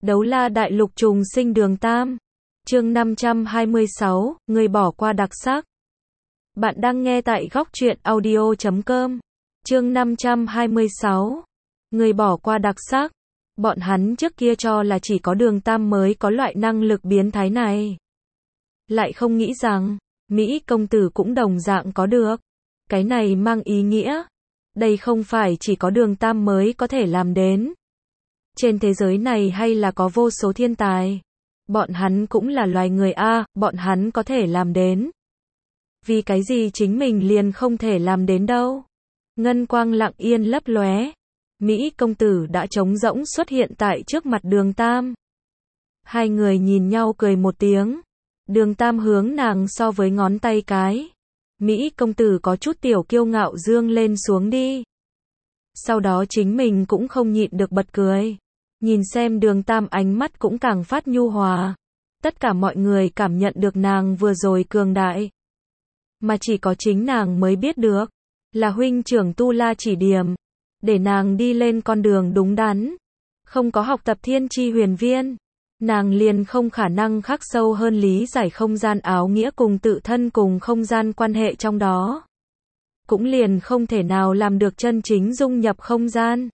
Đấu la đại lục trùng sinh đường Tam. Chương 526, người bỏ qua đặc sắc. Bạn đang nghe tại góc truyện audio.com. Chương 526, người bỏ qua đặc sắc. Bọn hắn trước kia cho là chỉ có đường Tam mới có loại năng lực biến thái này. Lại không nghĩ rằng, Mỹ công tử cũng đồng dạng có được. Cái này mang ý nghĩa, đây không phải chỉ có đường Tam mới có thể làm đến. Trên thế giới này hay là có vô số thiên tài. Bọn hắn cũng là loài người a, bọn hắn có thể làm đến. Vì cái gì chính mình liền không thể làm đến đâu. Ngân quang lặng yên lấp lóe. Mỹ công tử đã trống rỗng xuất hiện tại trước mặt đường Tam. Hai người nhìn nhau cười một tiếng. Đường Tam hướng nàng so với ngón tay cái. Mỹ công tử có chút tiểu kiêu ngạo dương lên xuống đi. Sau đó chính mình cũng không nhịn được bật cười. Nhìn xem đường Tam ánh mắt cũng càng phát nhu hòa. Tất cả mọi người cảm nhận được nàng vừa rồi cường đại. Mà chỉ có chính nàng mới biết được. Là huynh trưởng Tu La chỉ điểm. Để nàng đi lên con đường đúng đắn. Không có học tập thiên chi huyền viên. Nàng liền không khả năng khắc sâu hơn lý giải không gian áo nghĩa cùng tự thân cùng không gian quan hệ trong đó. Cũng liền không thể nào làm được chân chính dung nhập không gian.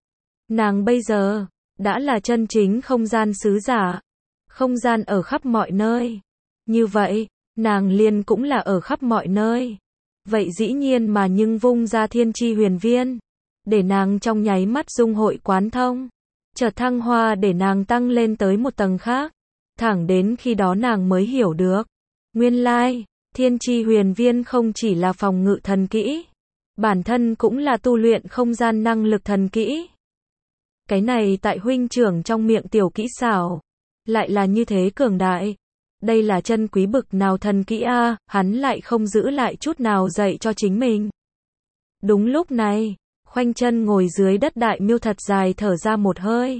Nàng bây giờ đã là chân chính không gian sứ giả. Không gian ở khắp mọi nơi. Như vậy, nàng liền cũng là ở khắp mọi nơi. Vậy dĩ nhiên mà nhưng vung ra thiên chi huyền viên. Để nàng trong nháy mắt dung hội quán thông. Chợt thăng hoa để nàng tăng lên tới một tầng khác. Thẳng đến khi đó nàng mới hiểu được. Nguyên lai, thiên chi huyền viên không chỉ là phòng ngự thần kỹ. Bản thân cũng là tu luyện không gian năng lực thần kỹ. Cái này tại huynh trưởng trong miệng tiểu kỹ xảo. Lại là như thế cường đại. Đây là chân quý bực nào thần kỹ a, hắn lại không giữ lại chút nào dạy cho chính mình. Đúng lúc này, khoanh chân ngồi dưới đất Đại Miêu thật dài thở ra một hơi.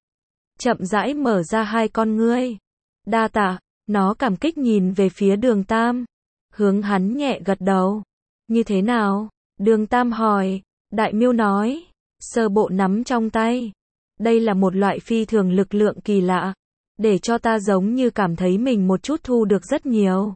Chậm rãi mở ra hai con ngươi. Đa tạ, nó cảm kích nhìn về phía đường Tam. Hướng hắn nhẹ gật đầu. Như thế nào? Đường Tam hỏi. Đại Miêu nói. Sơ bộ nắm trong tay. Đây là một loại phi thường lực lượng kỳ lạ. Để cho ta giống như cảm thấy mình một chút thu được rất nhiều.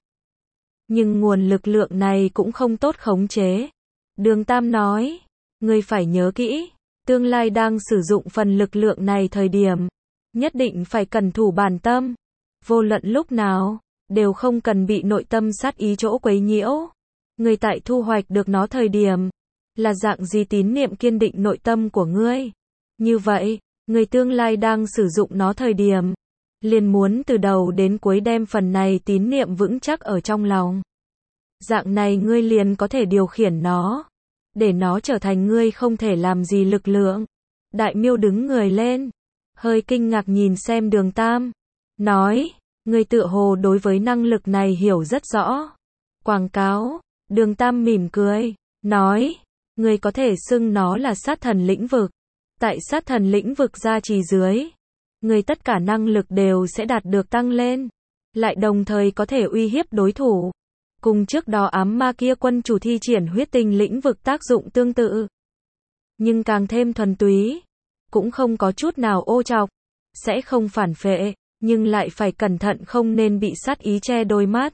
Nhưng nguồn lực lượng này cũng không tốt khống chế. Đường Tam nói. Ngươi phải nhớ kỹ. Tương lai đang sử dụng phần lực lượng này thời điểm. Nhất định phải cẩn thủ bản tâm. Vô luận lúc nào. Đều không cần bị nội tâm sát ý chỗ quấy nhiễu. Ngươi tại thu hoạch được nó thời điểm. Là dạng gì tín niệm kiên định nội tâm của ngươi. Như vậy, ngươi tương lai đang sử dụng nó thời điểm. Liền muốn từ đầu đến cuối đem phần này tín niệm vững chắc ở trong lòng. Dạng này ngươi liền có thể điều khiển nó. Để nó trở thành ngươi không thể làm gì lực lượng. Đại Miêu đứng người lên. Hơi kinh ngạc nhìn xem đường Tam. Nói, ngươi tựa hồ đối với năng lực này hiểu rất rõ. Quảng cáo. Đường Tam mỉm cười. Nói, ngươi có thể xưng nó là sát thần lĩnh vực. Tại sát thần lĩnh vực gia trì dưới. Ngươi tất cả năng lực đều sẽ đạt được tăng lên. Lại đồng thời có thể uy hiếp đối thủ. Cùng trước đó ám ma kia quân chủ thi triển huyết tinh lĩnh vực tác dụng tương tự. Nhưng càng thêm thuần túy. Cũng không có chút nào ô trọc. Sẽ không phản phệ. Nhưng lại phải cẩn thận không nên bị sát ý che đôi mắt.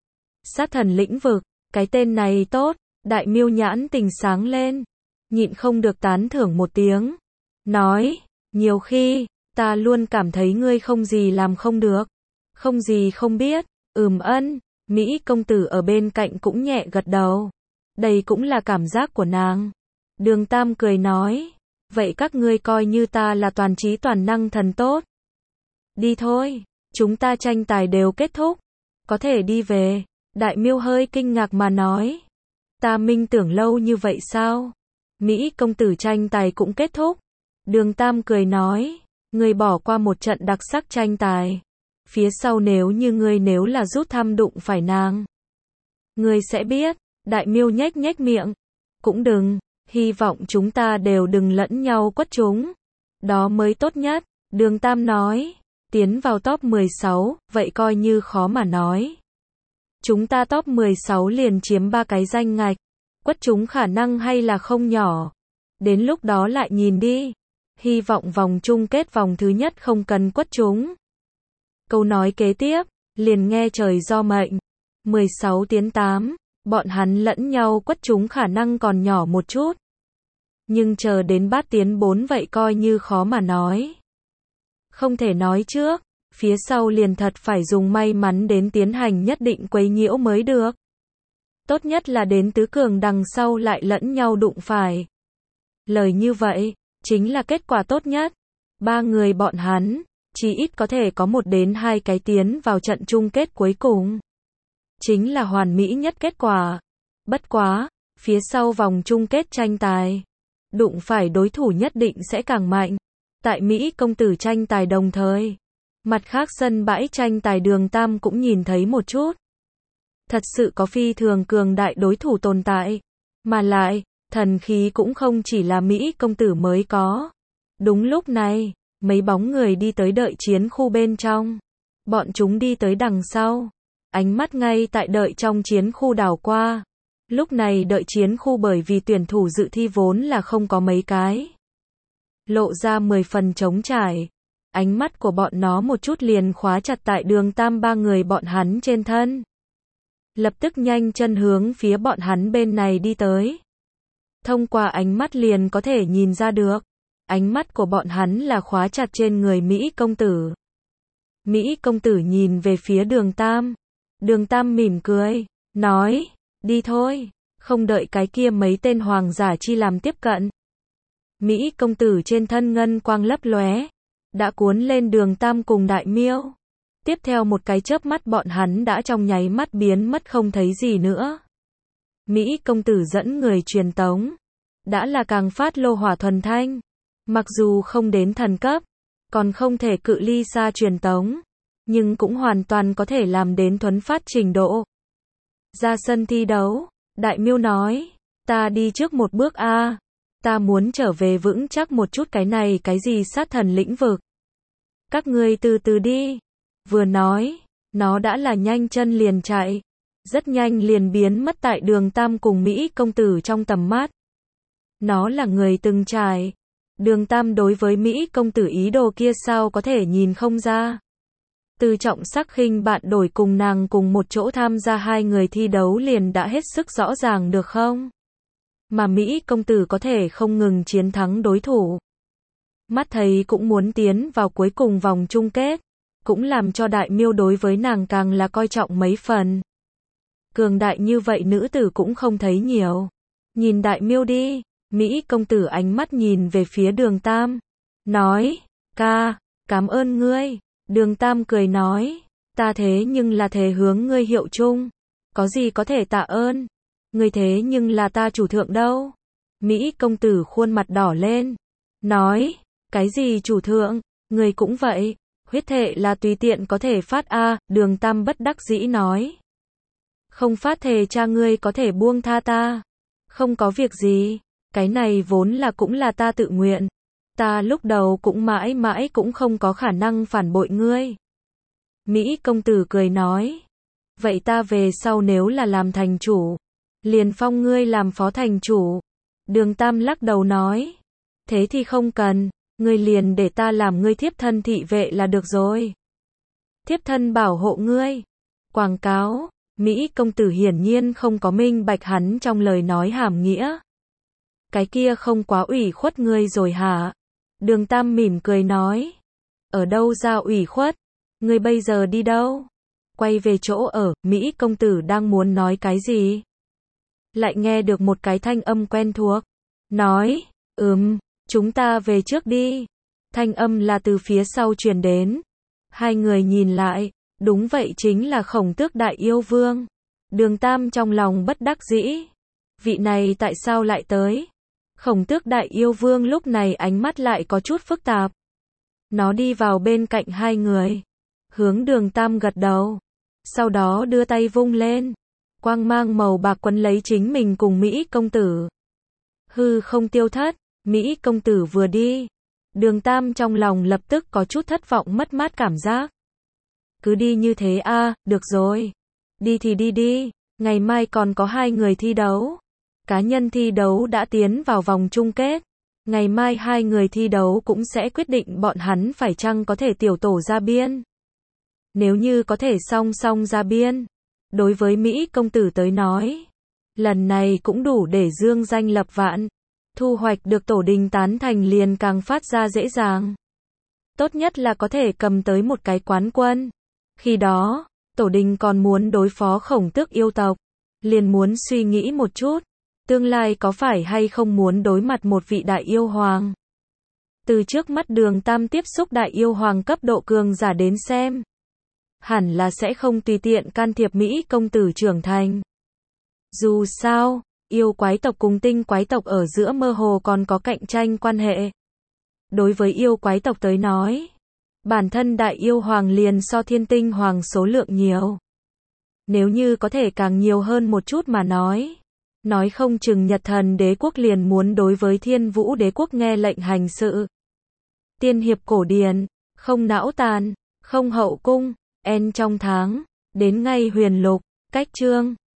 Sát thần lĩnh vực. Cái tên này tốt. Đại Miêu nhãn tình sáng lên. Nhịn không được tán thưởng một tiếng. Nói. Nhiều khi, ta luôn cảm thấy ngươi không gì làm không được. Không gì không biết. Ân. Mỹ công tử ở bên cạnh cũng nhẹ gật đầu. Đây cũng là cảm giác của nàng. Đường Tam cười nói. Vậy các ngươi coi như ta là toàn trí toàn năng thần tốt. Đi thôi. Chúng ta tranh tài đều kết thúc. Có thể đi về. Đại Miêu hơi kinh ngạc mà nói. Ta minh tưởng lâu như vậy sao? Mỹ công tử tranh tài cũng kết thúc. Đường Tam cười nói. Ngươi bỏ qua một trận đặc sắc tranh tài. Phía sau nếu là rút thăm đụng phải nàng. Ngươi sẽ biết. Đại Miêu nhếch nhếch miệng. Cũng đừng. Hy vọng chúng ta đều đừng lẫn nhau quất chúng. Đó mới tốt nhất. Đường Tam nói. Tiến vào top 16, vậy coi như khó mà nói. Chúng ta top 16 liền chiếm 3 cái danh ngạch. Quất chúng khả năng hay là không nhỏ. Đến lúc đó lại nhìn đi. Hy vọng vòng chung kết vòng thứ nhất không cần quất chúng. Câu nói kế tiếp, liền nghe trời do mệnh. 16-8, bọn hắn lẫn nhau quất chúng khả năng còn nhỏ một chút. Nhưng chờ đến bát tiến 4 vậy coi như khó mà nói. Không thể nói trước, phía sau liền thật phải dùng may mắn đến tiến hành nhất định quấy nhiễu mới được. Tốt nhất là đến tứ cường đằng sau lại lẫn nhau đụng phải. Lời như vậy, chính là kết quả tốt nhất. Ba người bọn hắn, chỉ ít có thể có 1 đến 2 cái tiến vào trận chung kết cuối cùng. Chính là hoàn mỹ nhất kết quả. Bất quá, phía sau vòng chung kết tranh tài, đụng phải đối thủ nhất định sẽ càng mạnh. Tại Mỹ công tử tranh tài đồng thời, mặt khác sân bãi tranh tài Đường Tam cũng nhìn thấy một chút. Thật sự có phi thường cường đại đối thủ tồn tại. Mà lại, thần khí cũng không chỉ là Mỹ công tử mới có. Đúng lúc này, mấy bóng người đi tới đợi chiến khu bên trong. Bọn chúng đi tới đằng sau. Ánh mắt ngay tại đợi trong chiến khu đảo qua. Lúc này đợi chiến khu bởi vì tuyển thủ dự thi vốn là không có mấy cái. Lộ ra 10 phần trống trải. Ánh mắt của bọn nó một chút liền khóa chặt tại Đường Tam ba người bọn hắn trên thân. Lập tức nhanh chân hướng phía bọn hắn bên này đi tới. Thông qua ánh mắt liền có thể nhìn ra được. Ánh mắt của bọn hắn là khóa chặt trên người Mỹ công tử. Mỹ công tử nhìn về phía Đường Tam. Đường Tam mỉm cười, nói, đi thôi, không đợi cái kia mấy tên hoàng giả chi làm tiếp cận. Mỹ công tử trên thân ngân quang lấp lóe, đã cuốn lên Đường Tam cùng Đại Miêu. Tiếp theo một cái chớp mắt bọn hắn đã trong nháy mắt biến mất không thấy gì nữa. Mỹ công tử dẫn người truyền tống, đã là càng phát lô hỏa thuần thanh. Mặc dù không đến thần cấp, còn không thể cự ly xa truyền tống, nhưng cũng hoàn toàn có thể làm đến thuấn phát trình độ. Ra sân thi đấu, Đại Miêu nói, ta đi trước một bước a, ta muốn trở về vững chắc một chút cái này cái gì sát thần lĩnh vực. Các ngươi từ từ đi. Vừa nói, nó đã là nhanh chân liền chạy, rất nhanh liền biến mất tại Đường Tam cùng Mỹ công tử trong tầm mắt. Nó là người từng trải. Đường Tam đối với Mỹ công tử ý đồ kia sao có thể nhìn không ra. Từ Trọng Sắc khinh bạn đổi cùng nàng cùng một chỗ tham gia 2 người thi đấu liền đã hết sức rõ ràng được không? Mà Mỹ công tử có thể không ngừng chiến thắng đối thủ. Mắt thấy cũng muốn tiến vào cuối cùng vòng chung kết, cũng làm cho Đại Miêu đối với nàng càng là coi trọng mấy phần. Cường đại như vậy nữ tử cũng không thấy nhiều. Nhìn Đại Miêu đi. Mỹ công tử ánh mắt nhìn về phía Đường Tam, nói, ca, cảm ơn ngươi. Đường Tam cười nói, ta thế nhưng là thề hướng ngươi hiệu chung, có gì có thể tạ ơn, ngươi thế nhưng là ta chủ thượng đâu. Mỹ công tử khuôn mặt đỏ lên, nói, cái gì chủ thượng, ngươi cũng vậy, huyết thệ là tùy tiện có thể phát a. Đường Tam bất đắc dĩ nói, không phát thề cha ngươi có thể buông tha ta, không có việc gì. Cái này vốn là cũng là ta tự nguyện. Ta lúc đầu cũng mãi mãi cũng không có khả năng phản bội ngươi. Mỹ công tử cười nói. Vậy ta về sau nếu là làm thành chủ, liền phong ngươi làm phó thành chủ. Đường Tam lắc đầu nói. Thế thì không cần, ngươi liền để ta làm ngươi thiếp thân thị vệ là được rồi. Thiếp thân bảo hộ ngươi. Quảng cáo, Mỹ công tử hiển nhiên không có minh bạch hắn trong lời nói hàm nghĩa. Cái kia không quá ủy khuất ngươi rồi hả? Đường Tam mỉm cười nói. Ở đâu ra ủy khuất? Ngươi bây giờ đi đâu? Quay về chỗ ở, Mỹ công tử đang muốn nói cái gì? Lại nghe được một cái thanh âm quen thuộc. Nói, chúng ta về trước đi. Thanh âm là từ phía sau truyền đến. 2 người nhìn lại, đúng vậy chính là Khổng Tước Đại Yêu Vương. Đường Tam trong lòng bất đắc dĩ. Vị này tại sao lại tới? Khổng Tước Đại Yêu Vương lúc này ánh mắt lại có chút phức tạp. Nó đi vào bên cạnh 2 người. Hướng Đường Tam gật đầu. Sau đó đưa tay vung lên. Quang mang màu bạc quấn lấy chính mình cùng Mỹ công tử. Hư không tiêu thất. Mỹ công tử vừa đi. Đường Tam trong lòng lập tức có chút thất vọng mất mát cảm giác. Cứ đi như thế a, được rồi. Đi thì đi đi. Ngày mai còn có 2 người thi đấu. Cá nhân thi đấu đã tiến vào vòng chung kết. Ngày mai hai người thi đấu cũng sẽ quyết định bọn hắn phải chăng có thể tiểu tổ ra biên. Nếu như có thể song song ra biên, đối với Mỹ công tử tới nói, lần này cũng đủ để dương danh lập vạn, thu hoạch được tổ đình tán thành liền càng phát ra dễ dàng. Tốt nhất là có thể cầm tới một cái quán quân. Khi đó, tổ đình còn muốn đối phó Khổng Tước yêu tộc, liền muốn suy nghĩ một chút, tương lai có phải hay không muốn đối mặt một vị đại yêu hoàng. Từ trước mắt Đường Tam tiếp xúc đại yêu hoàng cấp độ cường giả đến xem, hẳn là sẽ không tùy tiện can thiệp Mỹ công tử trưởng thành. Dù sao, yêu quái tộc cùng tinh quái tộc ở giữa mơ hồ còn có cạnh tranh quan hệ. Đối với yêu quái tộc tới nói, bản thân đại yêu hoàng liền so thiên tinh hoàng số lượng nhiều. Nếu như có thể càng nhiều hơn một chút mà nói không chừng Nhật Thần đế quốc liền muốn đối với Thiên Vũ đế quốc nghe lệnh hành sự. Tiên hiệp cổ điển, không não tàn, không hậu cung, en trong tháng, đến ngay huyền lục, cách chương.